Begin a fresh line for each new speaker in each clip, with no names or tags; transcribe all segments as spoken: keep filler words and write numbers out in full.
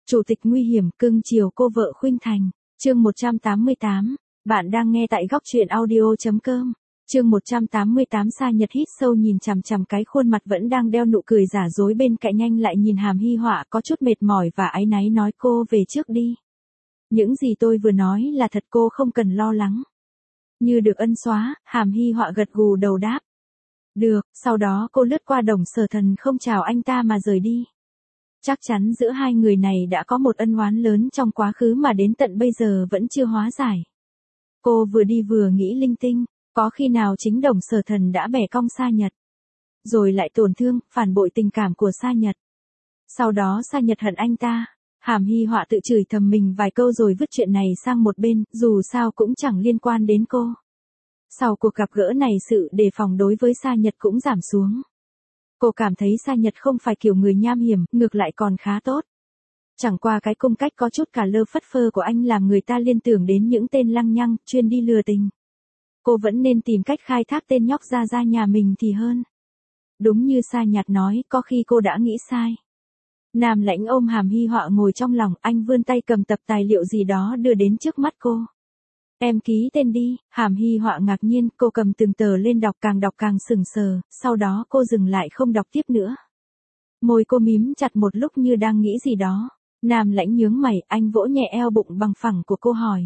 Chủ tịch nguy hiểm cưng chiều cô vợ khuynh thành. Chương một trăm tám mươi tám. Bạn đang nghe tại góc truyện audio chấm com. Chương một trăm tám mươi tám. Sa Nhật hít sâu nhìn chằm chằm cái khuôn mặt vẫn đang đeo nụ cười giả dối bên cạnh, nhanh lại nhìn Hàm Hy Họa có chút mệt mỏi và áy náy nói: cô về trước đi. Những gì tôi vừa nói là thật, cô không cần lo lắng. Như được ân xóa, Hàm Hy Họa gật gù đầu đáp. Được, sau đó cô lướt qua Đồng Sở Thần không chào anh ta mà rời đi. Chắc chắn giữa hai người này đã có một ân oán lớn trong quá khứ mà đến tận bây giờ vẫn chưa hóa giải. Cô vừa đi vừa nghĩ linh tinh, có khi nào chính Đồng Sở Thần đã bẻ cong Sa Nhật, rồi lại tổn thương, phản bội tình cảm của Sa Nhật. Sau đó Sa Nhật hận anh ta. Hàm Hy Họa tự chửi thầm mình vài câu rồi vứt chuyện này sang một bên, dù sao cũng chẳng liên quan đến cô. Sau cuộc gặp gỡ này, sự đề phòng đối với Sa Nhật cũng giảm xuống. Cô cảm thấy Sa Nhật không phải kiểu người nham hiểm, ngược lại còn khá tốt. Chẳng qua cái cung cách có chút cả lơ phất phơ của anh làm người ta liên tưởng đến những tên lăng nhăng, chuyên đi lừa tình. Cô vẫn nên tìm cách khai thác tên nhóc ra ra nhà mình thì hơn. Đúng như Sa Nhật nói, có khi cô đã nghĩ sai. Nam Lãnh ôm Hàm Hy Họa ngồi trong lòng, anh vươn tay cầm tập tài liệu gì đó đưa đến trước mắt cô. Em ký tên đi. Hàm Hy Họa ngạc nhiên, cô cầm từng tờ lên đọc, càng đọc càng sững sờ, sau đó cô dừng lại không đọc tiếp nữa. Môi cô mím chặt một lúc như đang nghĩ gì đó. Nam Lãnh nhướng mày, anh vỗ nhẹ eo bụng bằng phẳng của cô hỏi.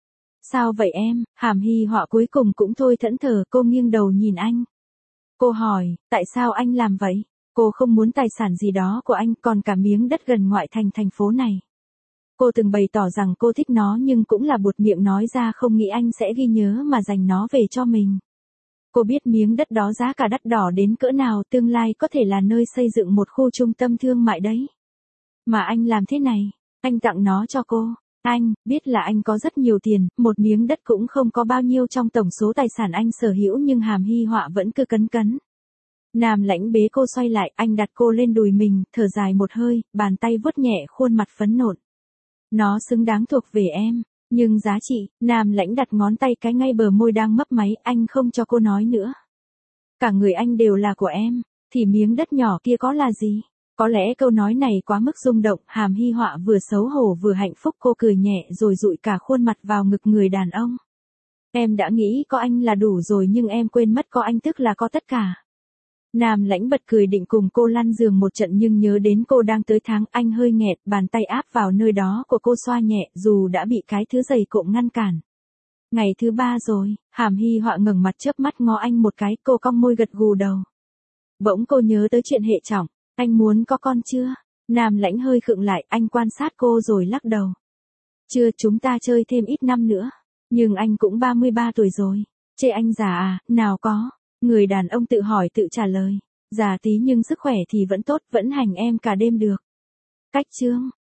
Sao vậy em? Hàm Hy Họa cuối cùng cũng thôi thẫn thờ, cô nghiêng đầu nhìn anh. Cô hỏi, tại sao anh làm vậy? Cô không muốn tài sản gì đó của anh, còn cả miếng đất gần ngoại thành thành phố này. Cô từng bày tỏ rằng cô thích nó nhưng cũng là buột miệng nói ra, không nghĩ anh sẽ ghi nhớ mà dành nó về cho mình. Cô biết miếng đất đó giá cả đắt đỏ đến cỡ nào, tương lai có thể là nơi xây dựng một khu trung tâm thương mại đấy. Mà anh làm thế này, anh tặng nó cho cô. Anh biết là anh có rất nhiều tiền, một miếng đất cũng không có bao nhiêu trong tổng số tài sản anh sở hữu, nhưng Hàm Hy Họa vẫn cứ cấn cấn. Nam Lãnh bế cô xoay lại, anh đặt cô lên đùi mình, thở dài một hơi, bàn tay vuốt nhẹ khuôn mặt phấn nộn. Nó xứng đáng thuộc về em, nhưng giá trị. Nam Lãnh đặt ngón tay cái ngay bờ môi đang mấp máy, anh không cho cô nói nữa. Cả người anh đều là của em, thì miếng đất nhỏ kia có là gì? Có lẽ câu nói này quá mức rung động, Hàm Hy Họa vừa xấu hổ vừa hạnh phúc, cô cười nhẹ rồi dụi cả khuôn mặt vào ngực người đàn ông. Em đã nghĩ có anh là đủ rồi, nhưng em quên mất có anh tức là có tất cả. Nam Lãnh bật cười định cùng cô lăn giường một trận, nhưng nhớ đến cô đang tới tháng, anh hơi nghẹt, bàn tay áp vào nơi đó của cô xoa nhẹ, dù đã bị cái thứ dày cộm ngăn cản. Ngày thứ ba rồi. Hàm Hy Họa ngẩng mặt chớp mắt ngó anh một cái, cô cong môi gật gù đầu. Bỗng cô nhớ tới chuyện hệ trọng. Anh muốn có con chưa? Nam Lãnh hơi khựng lại, anh quan sát cô rồi lắc đầu. Chưa, chúng ta chơi thêm ít năm nữa. Nhưng anh cũng ba mươi ba tuổi rồi. Chê anh già à? Nào có. Người đàn ông tự hỏi tự trả lời. Già tí nhưng sức khỏe thì vẫn tốt, vẫn hành em cả đêm được. Cách chương.